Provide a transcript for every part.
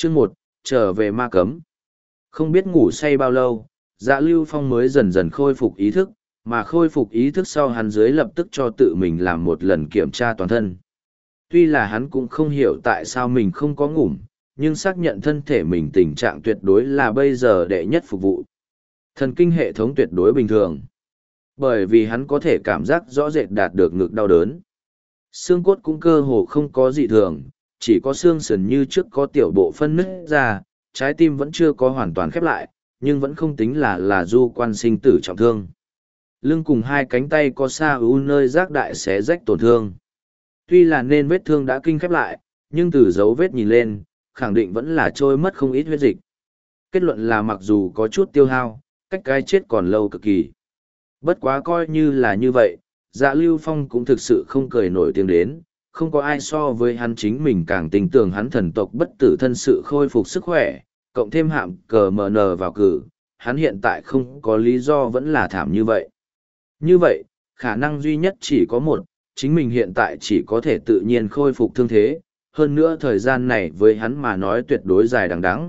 Chương 1, trở về ma cấm. Không biết ngủ say bao lâu, Dạ Lưu Phong mới dần dần khôi phục ý thức, mà khôi phục ý thức sau hắn dưới lập tức cho tự mình làm một lần kiểm tra toàn thân. Tuy là hắn cũng không hiểu tại sao mình không có ngủm, nhưng xác nhận thân thể mình tình trạng tuyệt đối là bây giờ đệ nhất phục vụ. Thần kinh hệ thống tuyệt đối bình thường. Bởi vì hắn có thể cảm giác rõ rệt đạt được ngực đau đớn. Xương cốt cũng cơ hồ không có dị thường, chỉ có xương sườn như trước có tiểu bộ phân nứt ra, trái tim vẫn chưa có hoàn toàn khép lại, nhưng vẫn không tính là du quan sinh tử trọng thương. Lưng cùng hai cánh tay có sa ưu nơi rác đại xé rách tổn thương. Tuy là nên vết thương đã kinh khép lại, nhưng từ dấu vết nhìn lên, khẳng định vẫn là trôi mất không ít huyết dịch. Kết luận là mặc dù có chút tiêu hao, cách cái chết còn lâu cực kỳ. Bất quá coi như là như vậy, Dạ Lưu Phong cũng thực sự không cười nổi tiếng đến, không có ai so với hắn chính mình càng tin tưởng hắn thần tộc bất tử thân sự khôi phục sức khỏe, cộng thêm hạm cờ MN vào cử, hắn hiện tại không có lý do vẫn là thảm như vậy. Như vậy, khả năng duy nhất chỉ có một, chính mình hiện tại chỉ có thể tự nhiên khôi phục thương thế, hơn nữa thời gian này với hắn mà nói tuyệt đối dài đằng đẵng.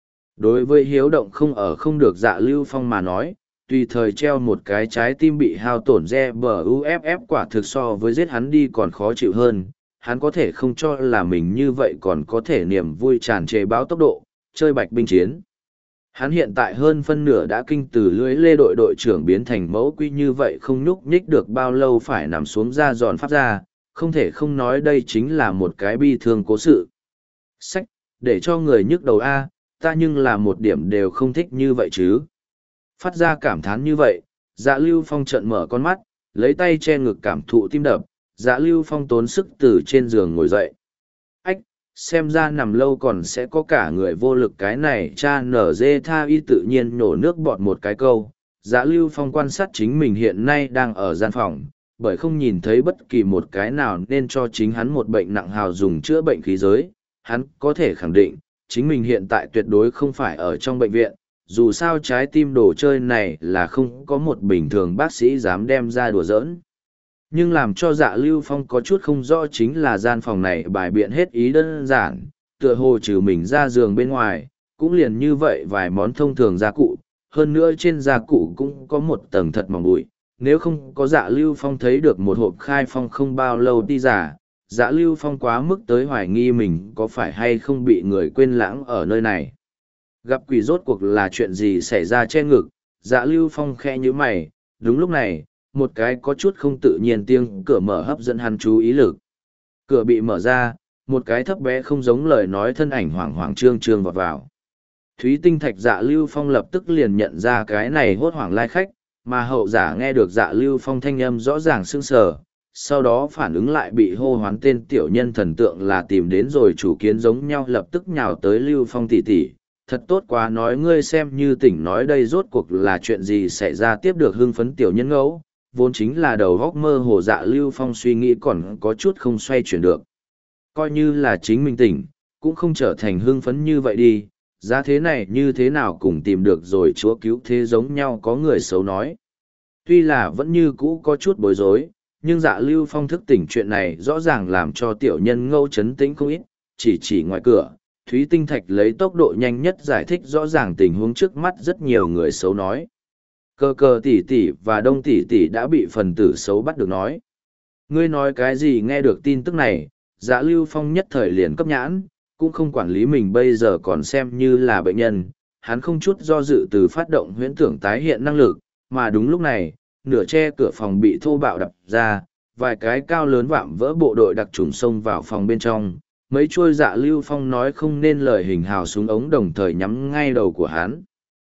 Đối với hiếu động không ở không được Dạ Lưu Phong mà nói, tùy thời treo một cái trái tim bị hao tổn GBUFF quả thực so với giết hắn đi còn khó chịu hơn, hắn có thể không cho là mình như vậy còn có thể niềm vui tràn trề báo tốc độ, chơi bạch binh chiến. Hắn hiện tại hơn phân nửa đã kinh từ lưới lê đội đội trưởng biến thành mẫu quy như vậy không nhúc nhích được bao lâu phải nằm xuống ra giòn pháp ra, không thể không nói đây chính là một cái bi thương cố sự. Sách, để cho người nhức đầu A, ta nhưng là một điểm đều không thích như vậy chứ. Phát ra cảm thán như vậy, Dạ Lưu Phong trợn mở con mắt, lấy tay che ngực cảm thụ tim đập, Dạ Lưu Phong tốn sức từ trên giường ngồi dậy. Ách, xem ra nằm lâu còn sẽ có cả người vô lực cái này cha nở dê tha y tự nhiên nổ nước bọt một cái câu. Dạ Lưu Phong quan sát chính mình hiện nay đang ở gian phòng, bởi không nhìn thấy bất kỳ một cái nào nên cho chính hắn một bệnh nặng hào dùng chữa bệnh khí giới, hắn có thể khẳng định, chính mình hiện tại tuyệt đối không phải ở trong bệnh viện, dù sao trái tim đồ chơi này là không có một bình thường bác sĩ dám đem ra đùa giỡn. Nhưng làm cho Dạ Lưu Phong có chút không rõ chính là gian phòng này bài biện hết ý đơn giản, tựa hồ trừ mình ra giường bên ngoài, cũng liền như vậy vài món thông thường gia cụ, hơn nữa trên gia cụ cũng có một tầng thật mỏng bụi. Nếu không có Dạ Lưu Phong thấy được một hộp khai phong không bao lâu đi giả, Dạ Lưu Phong quá mức tới hoài nghi mình có phải hay không bị người quên lãng ở nơi này. Gặp quỷ rốt cuộc là chuyện gì xảy ra che ngực, Dạ Lưu Phong khẽ nhíu mày, đúng lúc này, một cái có chút không tự nhiên tiếng cửa mở hấp dẫn hắn chú ý lực. Cửa bị mở ra, một cái thấp bé không giống lời nói thân ảnh hoảng hoảng trương trương vọt vào. Thúy Tinh Thạch Dạ Lưu Phong lập tức liền nhận ra cái này hốt hoảng lai khách, mà hậu giả nghe được Dạ Lưu Phong thanh âm rõ ràng sững sờ, sau đó phản ứng lại bị hô hoán tên tiểu nhân thần tượng là tìm đến rồi chủ kiến giống nhau lập tức nhào tới Lưu Phong tỷ tỷ. Thật tốt quá nói ngươi xem như tỉnh nói đây rốt cuộc là chuyện gì xảy ra tiếp được hưng phấn tiểu nhân ngẫu, vốn chính là đầu góc mơ hồ Dạ Lưu Phong suy nghĩ còn có chút không xoay chuyển được. Coi như là chính mình tỉnh, cũng không trở thành hưng phấn như vậy đi, giá thế này như thế nào cũng tìm được rồi chúa cứu thế giống nhau có người xấu nói. Tuy là vẫn như cũ có chút bối rối, nhưng Dạ Lưu Phong thức tỉnh chuyện này rõ ràng làm cho tiểu nhân ngẫu chấn tĩnh không ít, chỉ ngoài cửa. Thúy Tinh Thạch lấy tốc độ nhanh nhất giải thích rõ ràng tình huống trước mắt rất nhiều người xấu nói. Cờ cờ tỷ tỷ và đông tỷ tỷ đã bị phần tử xấu bắt được nói. Ngươi nói cái gì nghe được tin tức này, Dạ Lưu Phong nhất thời liền cấp nhãn, cũng không quản lý mình bây giờ còn xem như là bệnh nhân, hắn không chút do dự từ phát động huyễn tưởng tái hiện năng lực, mà đúng lúc này, nửa che cửa phòng bị thô bạo đập ra, vài cái cao lớn vạm vỡ bộ đội đặc trùng xông vào phòng bên trong. Mấy chuôi Dạ Lưu Phong nói không nên lời hình hào súng ống đồng thời nhắm ngay đầu của hắn.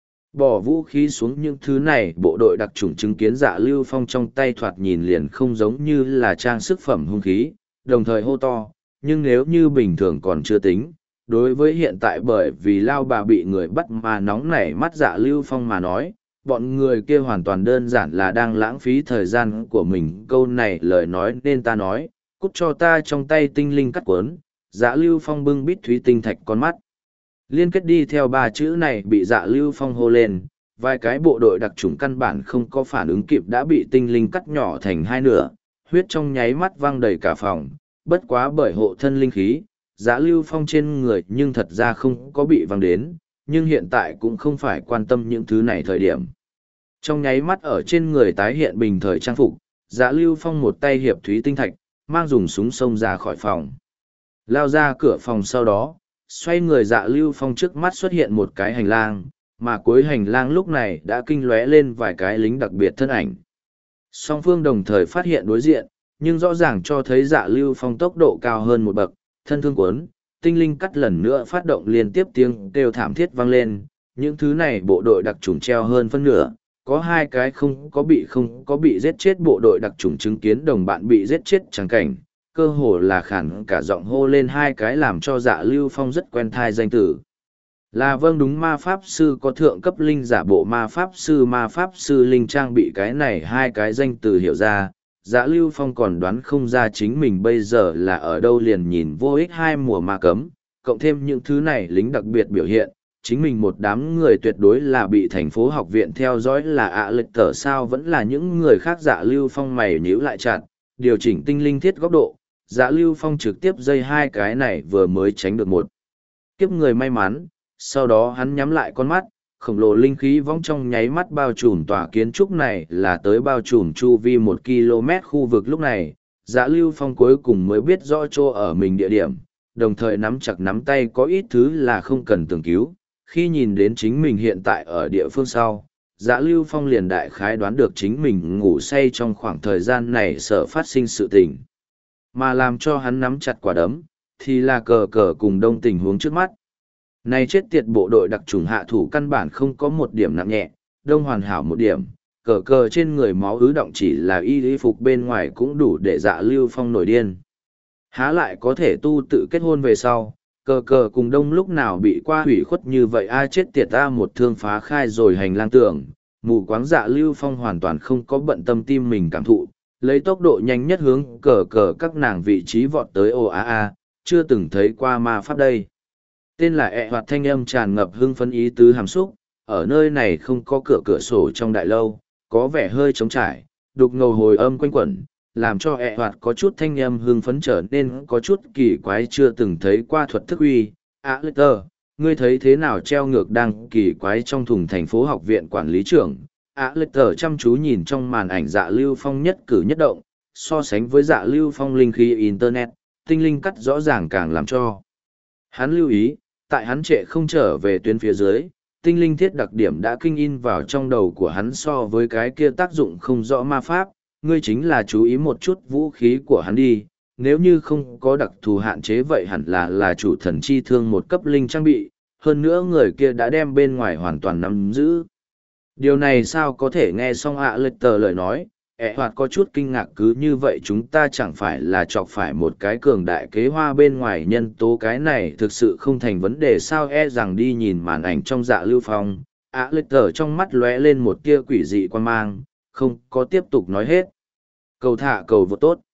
Bỏ vũ khí xuống những thứ này bộ đội đặc trùng chứng kiến Dạ Lưu Phong trong tay thoạt nhìn liền không giống như là trang sức phẩm hung khí, đồng thời hô to, nhưng nếu như bình thường còn chưa tính. Đối với hiện tại bởi vì lao bà bị người bắt mà nóng nảy mắt Dạ Lưu Phong mà nói, bọn người kia hoàn toàn đơn giản là đang lãng phí thời gian của mình. Câu này lời nói nên ta nói, cút cho ta trong tay tinh linh cắt cuốn. Dạ Lưu Phong bưng bít Thúy Tinh Thạch con mắt. Liên kết đi theo ba chữ này bị Dạ Lưu Phong hô lên, vài cái bộ đội đặc trùng căn bản không có phản ứng kịp đã bị tinh linh cắt nhỏ thành hai nửa, huyết trong nháy mắt văng đầy cả phòng, bất quá bởi hộ thân linh khí, Dạ Lưu Phong trên người nhưng thật ra không có bị văng đến, nhưng hiện tại cũng không phải quan tâm những thứ này thời điểm. Trong nháy mắt ở trên người tái hiện bình thời trang phục, Dạ Lưu Phong một tay hiệp thúy tinh thạch, mang dùng súng xông ra khỏi phòng. Lao ra cửa phòng sau đó, xoay người Dạ Lưu Phong trước mắt xuất hiện một cái hành lang, mà cuối hành lang lúc này đã kinh lóe lên vài cái lính đặc biệt thân ảnh. Song phương đồng thời phát hiện đối diện, nhưng rõ ràng cho thấy Dạ Lưu Phong tốc độ cao hơn một bậc, thân thương cuốn, tinh linh cắt lần nữa phát động liên tiếp tiếng kêu thảm thiết vang lên. Những thứ này bộ đội đặc trùng treo hơn phân nửa, có hai cái không có bị giết chết bộ đội đặc trùng chứng kiến đồng bạn bị giết chết chẳng cảnh, cơ hồ là khản cả giọng hô lên hai cái làm cho Dạ Lưu Phong rất quen thai danh tử. Là vâng đúng, ma pháp sư có thượng cấp linh giả bộ ma pháp sư linh trang bị cái này hai cái danh từ hiểu ra. Dạ Lưu Phong còn đoán không ra chính mình bây giờ là ở đâu, liền nhìn vô ích hai mùa ma cấm, cộng thêm những thứ này lính đặc biệt biểu hiện, chính mình một đám người tuyệt đối là bị thành phố học viện theo dõi là ạ lệch tở sao vẫn là những người khác. Dạ Lưu Phong mày nhíu lại chặt, điều chỉnh tinh linh thiết góc độ, Dạ Lưu Phong trực tiếp dây hai cái này vừa mới tránh được một kiếp người may mắn, sau đó hắn nhắm lại con mắt, khổng lồ linh khí vong trong nháy mắt bao trùm tòa kiến trúc này là tới bao trùm chu vi 1 km khu vực. Lúc này, Dạ Lưu Phong cuối cùng mới biết rõ chỗ ở mình địa điểm, đồng thời nắm chặt nắm tay có ít thứ là không cần tưởng cứu. Khi nhìn đến chính mình hiện tại ở địa phương sau, Dạ Lưu Phong liền đại khái đoán được chính mình ngủ say trong khoảng thời gian này sợ phát sinh sự tình. Mà làm cho hắn nắm chặt quả đấm, thì là cờ cờ cùng đông tình huống trước mắt. Này chết tiệt bộ đội đặc trùng hạ thủ căn bản không có một điểm nặng nhẹ, đông hoàn hảo một điểm, cờ cờ trên người máu ứ động chỉ là y phục bên ngoài cũng đủ để Dạ Lưu Phong nổi điên. Há lại có thể tu tự kết hôn về sau, cờ cờ cùng đông lúc nào bị qua hủy khuất như vậy. Ai chết tiệt ta, một thương phá khai rồi hành lang tường, mù quáng. Dạ Lưu Phong hoàn toàn không có bận tâm tim mình cảm thụ, lấy tốc độ nhanh nhất hướng cờ cờ các nàng vị trí vọt tới. Chưa từng thấy qua ma pháp đây. Tên là hoạt thanh âm tràn ngập hưng phấn ý tứ hàm xúc, ở nơi này không có cửa sổ trong đại lâu, có vẻ hơi trống trải, đục ngầu hồi âm quanh quẩn, làm cho hoạt có chút thanh âm hưng phấn trở nên có chút kỳ quái, chưa từng thấy qua thuật thức uy. Lester, ngươi thấy thế nào? Treo ngược đang kỳ quái trong thùng thành phố học viện quản lý trưởng. Lester chăm chú nhìn trong màn ảnh Dạ Lưu Phong nhất cử nhất động, so sánh với Dạ Lưu Phong linh khí internet, tinh linh cắt rõ ràng càng làm cho hắn lưu ý. Tại hắn trệ không trở về tuyến phía dưới, tinh linh thiết đặc điểm đã kinh in vào trong đầu của hắn. So với cái kia tác dụng không rõ ma pháp, ngươi chính là chú ý một chút vũ khí của hắn đi, nếu như không có đặc thù hạn chế vậy hẳn là chủ thần chi thương một cấp linh trang bị, hơn nữa người kia đã đem bên ngoài hoàn toàn nắm giữ. Điều này sao có thể? Nghe xong lệch tờ lời nói, hoạt có chút kinh ngạc. Cứ như vậy chúng ta chẳng phải là chọc phải một cái cường đại kế hoa bên ngoài nhân tố, cái này thực sự không thành vấn đề sao? Rằng đi nhìn màn ảnh trong Dạ Lưu Phong, lệch tờ trong mắt lóe lên một tia quỷ dị quan mang, không có tiếp tục nói hết. Cầu thả cầu vô tốt.